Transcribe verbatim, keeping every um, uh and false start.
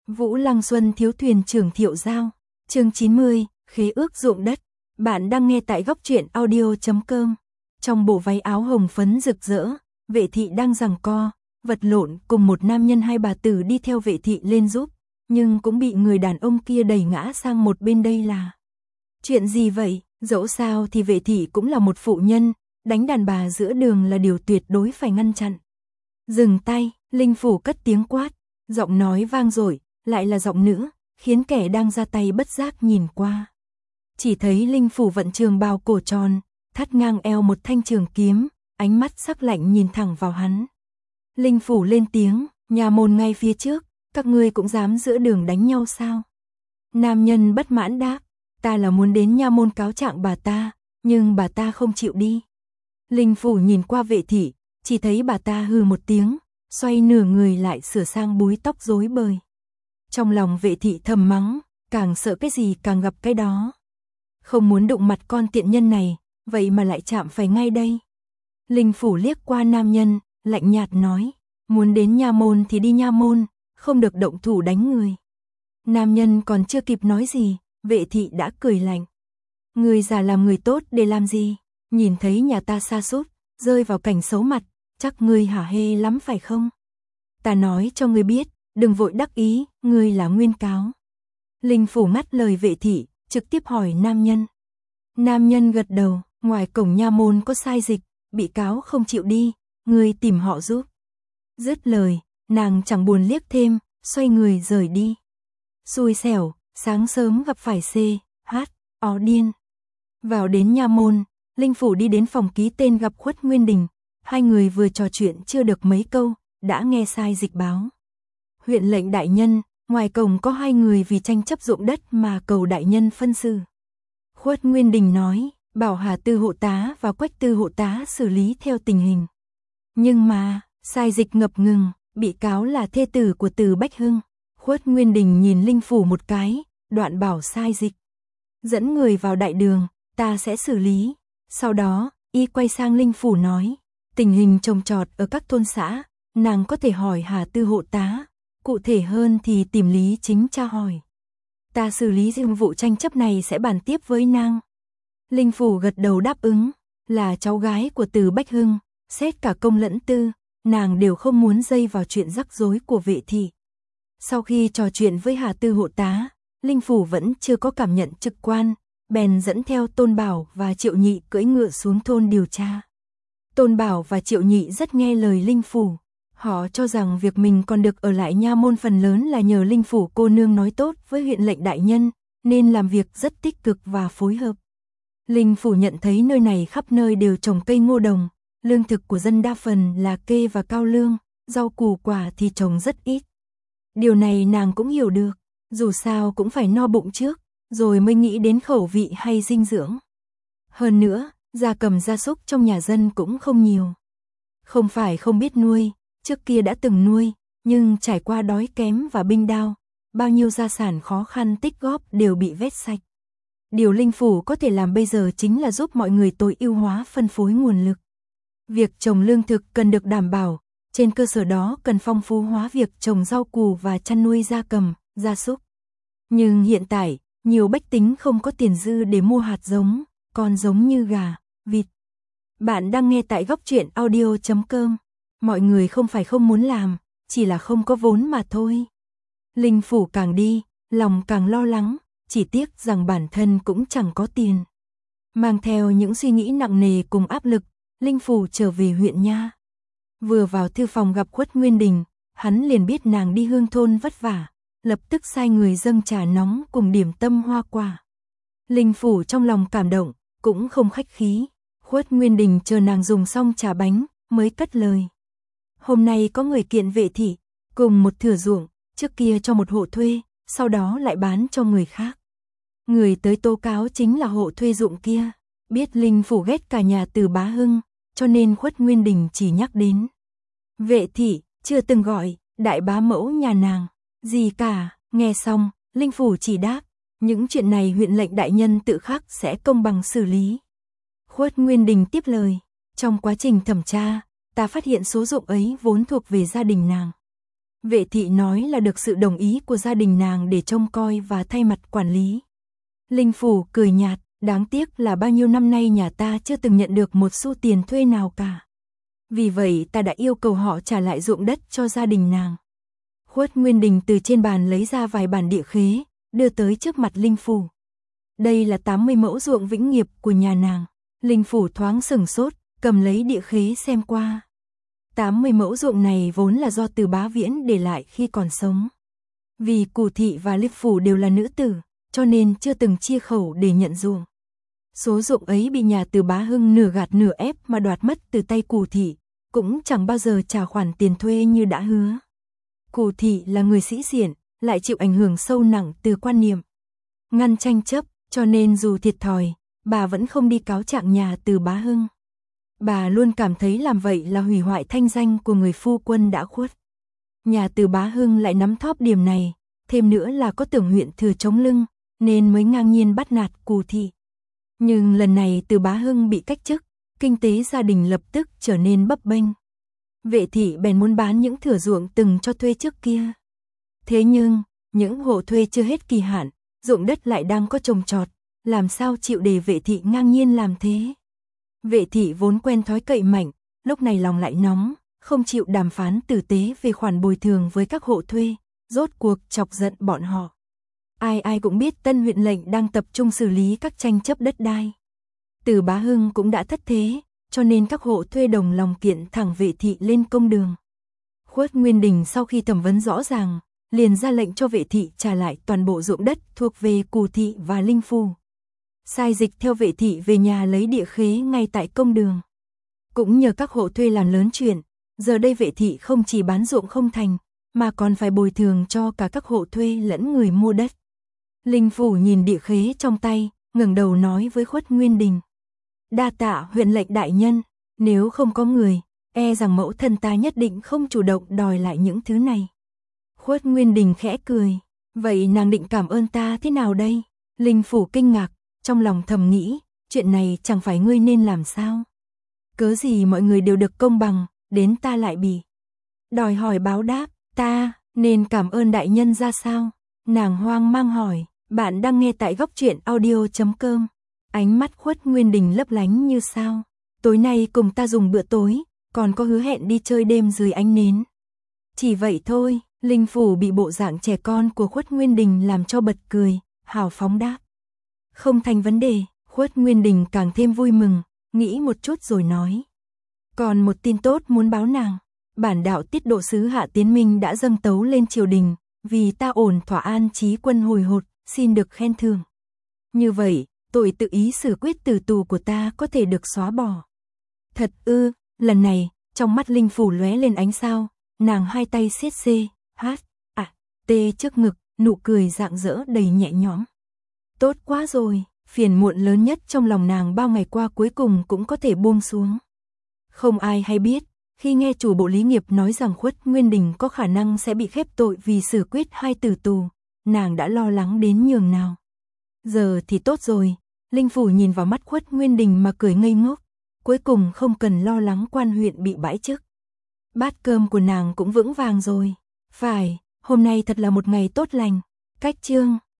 Vũ Lăng Xuân thiếu thuyền trưởng Thiệu Giao. Chương chín mươi, khế ước ruộng đất. Bạn đang nghe tại góc truyện audio chấm com. Trong bộ váy áo hồng phấn rực rỡ, Vệ thị đang giằng co, vật lộn cùng một nam nhân hai bà tử đi theo Vệ thị lên giúp, nhưng cũng bị người đàn ông kia đẩy ngã sang một bên. Đây là chuyện gì vậy? Dẫu sao thì Vệ thị cũng là một phụ nhân, đánh đàn bà giữa đường là điều tuyệt đối phải ngăn chặn. Dừng tay, Linh Phủ cất tiếng quát, giọng nói vang dội, lại là giọng nữ, khiến kẻ đang ra tay bất giác nhìn qua. Chỉ thấy Linh Phủ vận trường bào cổ tròn, thắt ngang eo một thanh trường kiếm, ánh mắt sắc lạnh nhìn thẳng vào hắn. Linh Phủ lên tiếng, nhà môn ngay phía trước, các ngươi cũng dám giữa đường đánh nhau sao? Nam nhân bất mãn đáp, ta là muốn đến nha môn cáo trạng bà ta, nhưng bà ta không chịu đi. Linh Phủ nhìn qua Vệ thị, chỉ thấy bà ta hừ một tiếng, xoay nửa người lại sửa sang búi tóc rối bời. Trong lòng Vệ thị thầm mắng, càng sợ cái gì càng gặp cái đó. Không muốn đụng mặt con tiện nhân này, vậy mà lại chạm phải ngay đây. Linh Phủ liếc qua nam nhân, lạnh nhạt nói, muốn đến nha môn thì đi nha môn, không được động thủ đánh người. Nam nhân còn chưa kịp nói gì, Vệ thị đã cười lạnh. Người giả làm người tốt để làm gì? Nhìn thấy nhà ta sa sút, rơi vào cảnh xấu mặt, chắc ngươi hả hê lắm phải không? Ta nói cho ngươi biết, đừng vội đắc ý, ngươi là nguyên cáo. Linh Phủ ngắt lời Vệ thị, trực tiếp hỏi nam nhân. Nam nhân gật đầu, ngoài cổng nha môn có sai dịch, bị cáo không chịu đi, ngươi tìm họ giúp. Dứt lời, nàng chẳng buồn liếc thêm, xoay người rời đi. Xui xẻo, sáng sớm gặp phải C, H, ó điên. Vào đến nha môn, Linh Phủ đi đến phòng ký tên gặp Khuất Nguyên Đình. Hai người vừa trò chuyện chưa được mấy câu, đã nghe sai dịch báo. Huyện lệnh đại nhân, ngoài cổng có hai người vì tranh chấp ruộng đất mà cầu đại nhân phân xử. Khuất Nguyên Đình nói, bảo Hà Tư hộ tá và Quách Tư hộ tá xử lý theo tình hình. Nhưng mà, sai dịch ngập ngừng, bị cáo là thê tử của Từ Bách Hưng. Khuất Nguyên Đình nhìn Linh Phủ một cái, đoạn bảo sai dịch. Dẫn người vào đại đường, ta sẽ xử lý. Sau đó, y quay sang Linh Phủ nói, tình hình trồng trọt ở các thôn xã, nàng có thể hỏi Hà Tư hộ tá, cụ thể hơn thì tìm Lý Chính tra hỏi. Ta xử lý riêng vụ tranh chấp này sẽ bàn tiếp với nàng. Linh Phủ gật đầu đáp ứng, là cháu gái của Từ Bách Hưng, xét cả công lẫn tư, nàng đều không muốn dây vào chuyện rắc rối của Vệ thị. Sau khi trò chuyện với Hà Tư hộ tá, Linh Phủ vẫn chưa có cảm nhận trực quan, bèn dẫn theo Tôn Bảo và Triệu Nhị cưỡi ngựa xuống thôn điều tra. Tôn Bảo và Triệu Nhị rất nghe lời Linh Phủ, họ cho rằng việc mình còn được ở lại nha môn phần lớn là nhờ Linh Phủ cô nương nói tốt với huyện lệnh đại nhân, nên làm việc rất tích cực và phối hợp. Linh Phủ nhận thấy nơi này khắp nơi đều trồng cây ngô đồng, lương thực của dân đa phần là kê và cao lương, rau củ quả thì trồng rất ít. Điều này nàng cũng hiểu được, dù sao cũng phải no bụng trước, rồi mới nghĩ đến khẩu vị hay dinh dưỡng. Hơn nữa, gia cầm gia súc trong nhà dân cũng không nhiều. Không phải không biết nuôi, trước kia đã từng nuôi, nhưng trải qua đói kém và binh đao, bao nhiêu gia sản khó khăn tích góp đều bị vét sạch. Điều Linh Phủ có thể làm bây giờ chính là giúp mọi người tối ưu hóa phân phối nguồn lực. Việc trồng lương thực cần được đảm bảo, trên cơ sở đó cần phong phú hóa việc trồng rau củ và chăn nuôi gia cầm, gia súc. Nhưng hiện tại, nhiều bách tính không có tiền dư để mua hạt giống, con giống như gà, vịt. Bạn đang nghe tại góc truyện audio chấm com. Mọi người không phải không muốn làm, chỉ là không có vốn mà thôi. Linh Phủ càng đi, lòng càng lo lắng, chỉ tiếc rằng bản thân cũng chẳng có tiền. Mang theo những suy nghĩ nặng nề cùng áp lực, Linh Phủ trở về huyện nha. Vừa vào thư phòng gặp Khuất Nguyên Đình, hắn liền biết nàng đi hương thôn vất vả, lập tức sai người dâng trà nóng cùng điểm tâm hoa quả. Linh Phủ trong lòng cảm động, cũng không khách khí. Khuất Nguyên Đình chờ nàng dùng xong trà bánh, mới cất lời. Hôm nay có người kiện Vệ thị, cùng một thửa ruộng, trước kia cho một hộ thuê, sau đó lại bán cho người khác. Người tới tố cáo chính là hộ thuê ruộng kia, biết Linh Phủ ghét cả nhà Từ Bá Hưng, cho nên Khuất Nguyên Đình chỉ nhắc đến. Vệ thị, chưa từng gọi, đại bá mẫu nhà nàng, gì cả, nghe xong, Linh Phủ chỉ đáp, những chuyện này huyện lệnh đại nhân tự khắc sẽ công bằng xử lý. Khuất Nguyên Đình tiếp lời, trong quá trình thẩm tra, ta phát hiện số ruộng ấy vốn thuộc về gia đình nàng. Vệ thị nói là được sự đồng ý của gia đình nàng để trông coi và thay mặt quản lý. Linh Phủ cười nhạt, đáng tiếc là bao nhiêu năm nay nhà ta chưa từng nhận được một xu tiền thuê nào cả. Vì vậy ta đã yêu cầu họ trả lại ruộng đất cho gia đình nàng. Khuất Nguyên Đình từ trên bàn lấy ra vài bản địa khế, đưa tới trước mặt Linh Phủ. Đây là tám mươi mẫu ruộng vĩnh nghiệp của nhà nàng. Linh Phủ thoáng sửng sốt, cầm lấy địa khế xem qua. tám mươi mẫu ruộng này vốn là do Từ Bá Viễn để lại khi còn sống. Vì Cù Thị và Linh Phủ đều là nữ tử, cho nên chưa từng chia khẩu để nhận ruộng. Số ruộng ấy bị nhà Từ Bá Hưng nửa gạt nửa ép mà đoạt mất từ tay Cù Thị, cũng chẳng bao giờ trả khoản tiền thuê như đã hứa. Cù Thị là người sĩ diện, lại chịu ảnh hưởng sâu nặng từ quan niệm ngăn tranh chấp, cho nên dù thiệt thòi, bà vẫn không đi cáo trạng nhà Từ Bá Hưng. Bà luôn cảm thấy làm vậy là hủy hoại thanh danh của người phu quân đã khuất. Nhà Từ Bá Hưng lại nắm thóp điểm này, thêm nữa là có Tưởng huyện thừa chống lưng, nên mới ngang nhiên bắt nạt Cù Thị. Nhưng lần này Từ Bá Hưng bị cách chức, kinh tế gia đình lập tức trở nên bấp bênh. Vệ thị bèn muốn bán những thửa ruộng từng cho thuê trước kia. Thế nhưng, những hộ thuê chưa hết kỳ hạn, ruộng đất lại đang có trồng trọt, làm sao chịu để vệ thị ngang nhiên làm thế. Vệ thị vốn quen thói cậy mạnh, lúc này lòng lại nóng, không chịu đàm phán tử tế về khoản bồi thường với các hộ thuê, rốt cuộc chọc giận bọn họ. Ai ai cũng biết Tân huyện lệnh đang tập trung xử lý các tranh chấp đất đai. Từ Bá Hưng cũng đã thất thế, cho nên các hộ thuê đồng lòng kiện thẳng vệ thị lên công đường. Khuất Nguyên Đình sau khi thẩm vấn rõ ràng, liền ra lệnh cho vệ thị trả lại toàn bộ ruộng đất thuộc về Cù Thị và Linh Phủ. Sai dịch theo vệ thị về nhà lấy địa khế ngay tại công đường. Cũng nhờ các hộ thuê làm lớn chuyện, giờ đây vệ thị không chỉ bán ruộng không thành, mà còn phải bồi thường cho cả các hộ thuê lẫn người mua đất. Linh Phủ nhìn địa khế trong tay, ngẩng đầu nói với Khuất Nguyên Đình. Đa tạ huyện lệnh đại nhân, nếu không có người, e rằng mẫu thân ta nhất định không chủ động đòi lại những thứ này. Khuất Nguyên Đình khẽ cười, vậy nàng định cảm ơn ta thế nào đây? Linh Phủ kinh ngạc, trong lòng thầm nghĩ, chuyện này chẳng phải ngươi nên làm sao? Cớ gì mọi người đều được công bằng, đến ta lại bị đòi hỏi báo đáp, ta nên cảm ơn đại nhân ra sao? Nàng hoang mang hỏi, bạn đang nghe tại góc truyện audio chấm com. Ánh mắt Khuất Nguyên Đình lấp lánh như sao. Tối nay cùng ta dùng bữa tối, còn có hứa hẹn đi chơi đêm dưới ánh nến. Chỉ vậy thôi, Linh Phủ bị bộ dạng trẻ con của Khuất Nguyên Đình làm cho bật cười, hào phóng đáp. Không thành vấn đề, Khuất Nguyên Đình càng thêm vui mừng, nghĩ một chút rồi nói. Còn một tin tốt muốn báo nàng, bản đạo tiết độ sứ Hạ Tiến Minh đã dâng tấu lên triều đình, vì ta ổn thỏa an trí quân hồi hột, xin được khen thưởng. Như vậy, tội tự ý xử quyết tử tù của ta có thể được xóa bỏ. Thật ư, lần này, trong mắt Linh Phủ lóe lên ánh sao, nàng hai tay siết xê, hát, à, tê trước ngực, nụ cười rạng rỡ đầy nhẹ nhõm. Tốt quá rồi, phiền muộn lớn nhất trong lòng nàng bao ngày qua cuối cùng cũng có thể buông xuống. Không ai hay biết, khi nghe chủ bộ lý nghiệp nói rằng Khuất Nguyên Đình có khả năng sẽ bị khép tội vì xử quyết hai tử tù, nàng đã lo lắng đến nhường nào. Giờ thì tốt rồi, Linh Phủ nhìn vào mắt Khuất Nguyên Đình mà cười ngây ngốc, cuối cùng không cần lo lắng quan huyện bị bãi chức. Bát cơm của nàng cũng vững vàng rồi, phải, hôm nay thật là một ngày tốt lành, cách chương.